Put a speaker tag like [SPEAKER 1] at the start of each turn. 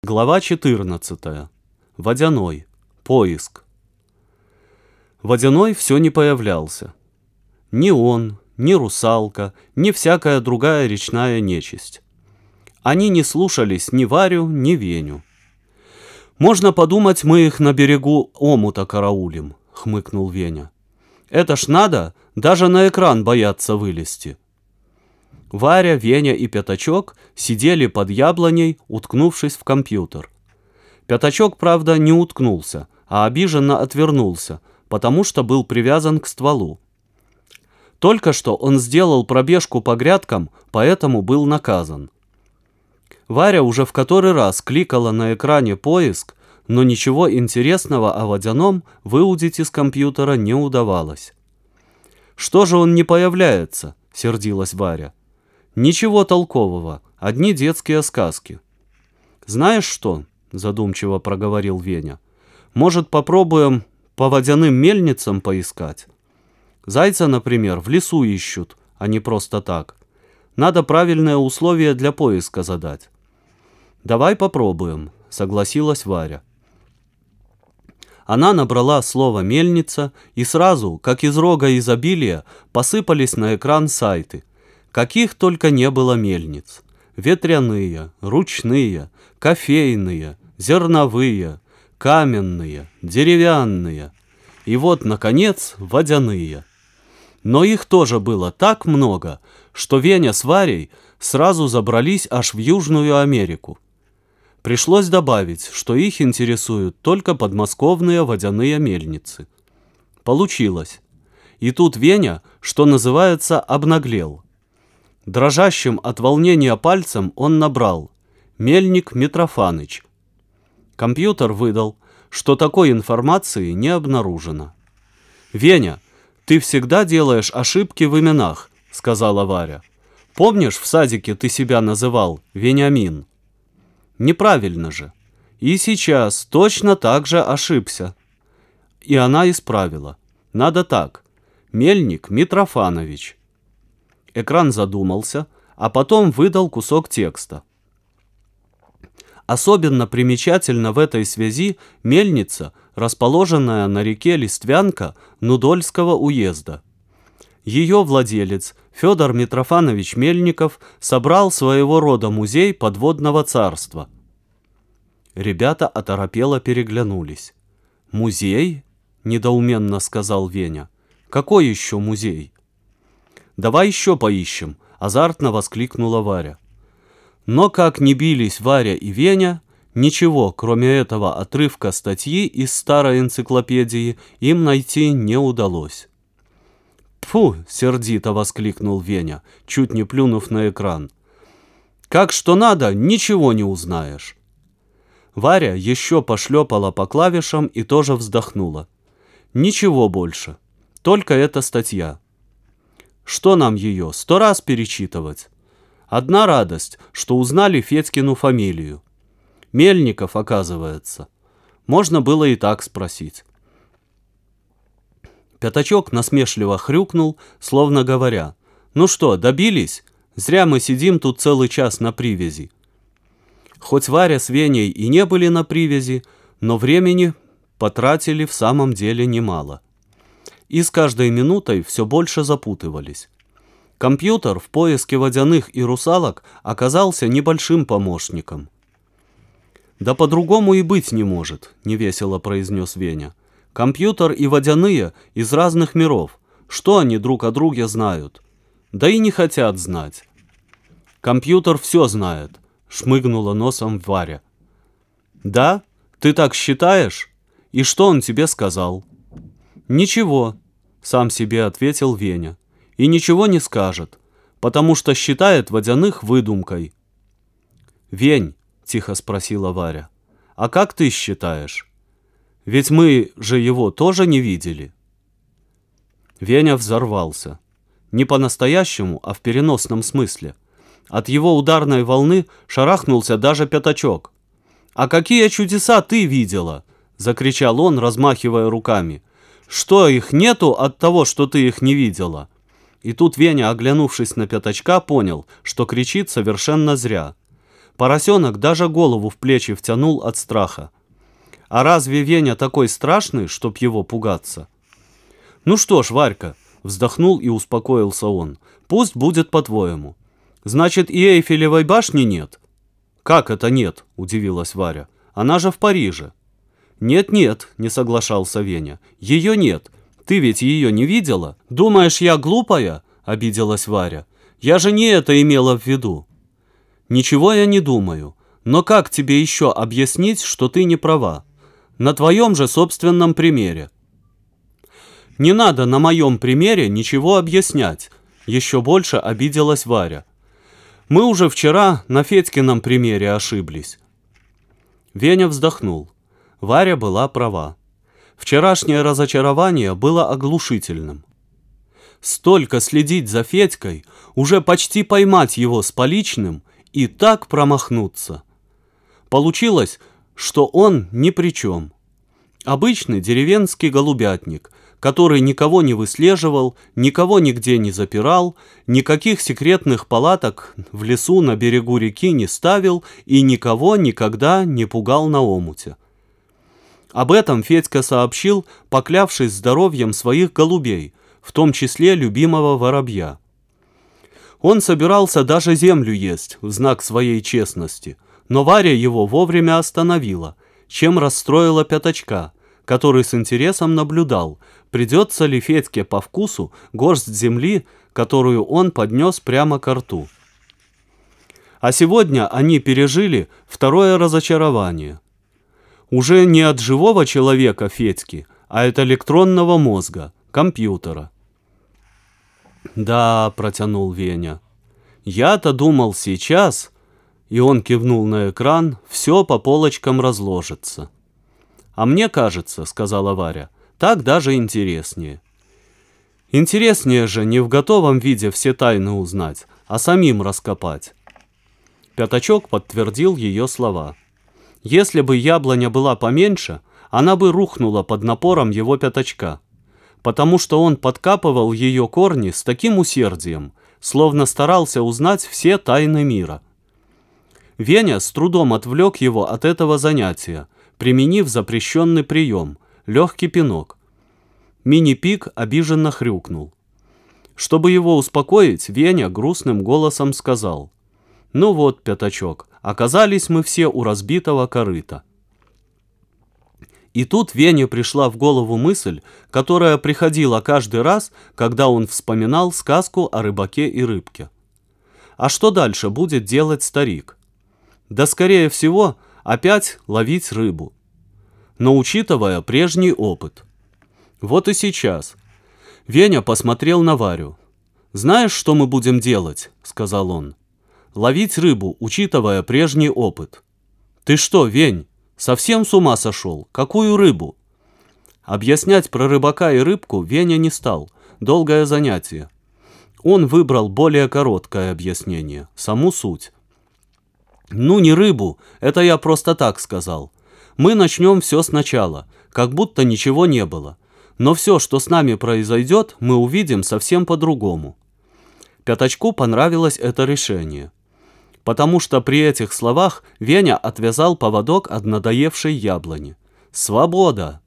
[SPEAKER 1] Глава 14. Водяной. Поиск. Водяной все не появлялся. Ни он, ни русалка, ни всякая другая речная нечисть. Они не слушались ни Варю, ни Веню. «Можно подумать, мы их на берегу омута караулим», — хмыкнул Веня. «Это ж надо, даже на экран бояться вылезти». Варя, Веня и Пятачок сидели под яблоней, уткнувшись в компьютер. Пятачок, правда, не уткнулся, а обиженно отвернулся, потому что был привязан к стволу. Только что он сделал пробежку по грядкам, поэтому был наказан. Варя уже в который раз кликала на экране «Поиск», но ничего интересного о водяном выудить из компьютера не удавалось. «Что же он не появляется?» — сердилась Варя. «Ничего толкового, одни детские сказки». «Знаешь что?» — задумчиво проговорил Веня. «Может, попробуем по водяным мельницам поискать? Зайца, например, в лесу ищут, а не просто так. Надо правильные условия для поиска задать». «Давай попробуем», — согласилась Варя. Она набрала слово «мельница», и сразу, как из рога изобилия, посыпались на экран сайты. Каких только не было мельниц. Ветряные, ручные, кофейные, зерновые, каменные, деревянные. И вот, наконец, водяные. Но их тоже было так много, что Веня с Варей сразу забрались аж в Южную Америку. Пришлось добавить, что их интересуют только подмосковные водяные мельницы. Получилось. И тут Веня, что называется, обнаглел. Дрожащим от волнения пальцем он набрал «Мельник Митрофаныч». Компьютер выдал, что такой информации не обнаружено. «Веня, ты всегда делаешь ошибки в именах», — сказала Варя. «Помнишь, в садике ты себя называл Вениамин?» «Неправильно же. И сейчас точно так же ошибся». И она исправила. «Надо так. Мельник Митрофанович». Экран задумался, а потом выдал кусок текста. Особенно примечательна в этой связи мельница, расположенная на реке Листвянка Нудольского уезда. Ее владелец Федор Митрофанович Мельников собрал своего рода музей подводного царства. Ребята оторопело переглянулись. «Музей?» — недоуменно сказал Веня. «Какой еще музей?» «Давай еще поищем», — азартно воскликнула Варя. Но как ни бились Варя и Веня, ничего, кроме этого отрывка статьи из старой энциклопедии, им найти не удалось. «Тьфу!» — сердито воскликнул Веня, чуть не плюнув на экран. «Как что надо, ничего не узнаешь». Варя еще пошлепала по клавишам и тоже вздохнула. «Ничего больше, только эта статья. Что нам ее 100 раз перечитывать? Одна радость, что узнали Федькину фамилию. Мельников, оказывается. Можно было и так спросить». Пятачок насмешливо хрюкнул, словно говоря: «Ну что, добились? Зря мы сидим тут целый час на привязи». Хоть Варя с Веней и не были на привязи, но времени потратили в самом деле немало. И с каждой минутой все больше запутывались. Компьютер в поиске водяных и русалок оказался небольшим помощником. «Да по-другому и быть не может», — невесело произнес Веня. «Компьютер и водяные из разных миров. Что они друг о друге знают? Да и не хотят знать». «Компьютер все знает», — шмыгнула носом Варя. «Да? Ты так считаешь? И что он тебе сказал?» «Ничего», — сам себе ответил Веня. «И ничего не скажет, потому что считает водяных выдумкой». «Вень», — тихо спросила Варя, — «а как ты считаешь? Ведь мы же его тоже не видели». Веня взорвался. Не по-настоящему, а в переносном смысле. От его ударной волны шарахнулся даже Пятачок. «А какие чудеса ты видела?» — закричал он, размахивая руками. «Что, их нету от того, что ты их не видела?» И тут Веня, оглянувшись на Пятачка, понял, что кричит совершенно зря. Поросенок даже голову в плечи втянул от страха. А разве Веня такой страшный, чтоб его пугаться? Ну что ж, Варька, вздохнул и успокоился он, пусть будет по-твоему. Значит, и Эйфелевой башни нет? Как это нет? Удивилась Варя. Она же в Париже. Нет-нет, не соглашался Веня. Ее нет. Ты ведь ее не видела? Думаешь, я глупая? Обиделась Варя. Я же не это имела в виду. Ничего я не думаю. Но как тебе еще объяснить, что ты не права? На твоем же собственном примере. Не надо на моем примере ничего объяснять. Еще больше обиделась Варя. Мы уже вчера на Федькином примере ошиблись. Веня вздохнул. Варя была права. Вчерашнее разочарование было оглушительным. Столько следить за Федькой, уже почти поймать его с поличным и так промахнуться. Получилось, что он ни при чем. Обычный деревенский голубятник, который никого не выслеживал, никого нигде не запирал, никаких секретных палаток в лесу на берегу реки не ставил и никого никогда не пугал на омуте. Об этом Федька сообщил, поклявшись здоровьем своих голубей, в том числе любимого воробья. Он собирался даже землю есть в знак своей честности, но Варя его вовремя остановила, чем расстроила Пятачка, который с интересом наблюдал, придется ли Федьке по вкусу горсть земли, которую он поднес прямо ко рту. А сегодня они пережили второе разочарование. Уже не от живого человека Федьки, а от электронного мозга, компьютера. «Да», — протянул Веня, — «я-то думал сейчас...» И он кивнул на экран, все по полочкам разложится. «А мне кажется, — сказала Варя, — так даже интереснее». «Интереснее же не в готовом виде все тайны узнать, а самим раскопать». Пятачок подтвердил ее слова. Если бы яблоня была поменьше, она бы рухнула под напором его Пятачка, потому что он подкапывал ее корни с таким усердием, словно старался узнать все тайны мира. Веня с трудом отвлек его от этого занятия, применив запрещенный прием – легкий пинок. Мини-пик обиженно хрюкнул. Чтобы его успокоить, Веня грустным голосом сказал: «Ну вот, Пятачок, оказались мы все у разбитого корыта». И тут Вене пришла в голову мысль, которая приходила каждый раз, когда он вспоминал сказку о рыбаке и рыбке. А что дальше будет делать старик? Да, скорее всего, опять ловить рыбу. Но учитывая прежний опыт. Вот и сейчас. Веня посмотрел на Варю. «Знаешь, что мы будем делать?» — сказал он. «Ловить рыбу, учитывая прежний опыт». «Ты что, Вень, совсем с ума сошел? Какую рыбу?» Объяснять про рыбака и рыбку Веня не стал. Долгое занятие. Он выбрал более короткое объяснение, саму суть. «Ну, не рыбу, это я просто так сказал. Мы начнем все сначала, как будто ничего не было. Но все, что с нами произойдет, мы увидим совсем по-другому». Пятачку понравилось это решение, потому что при этих словах Веня отвязал поводок от надоевшей яблони. «Свобода!»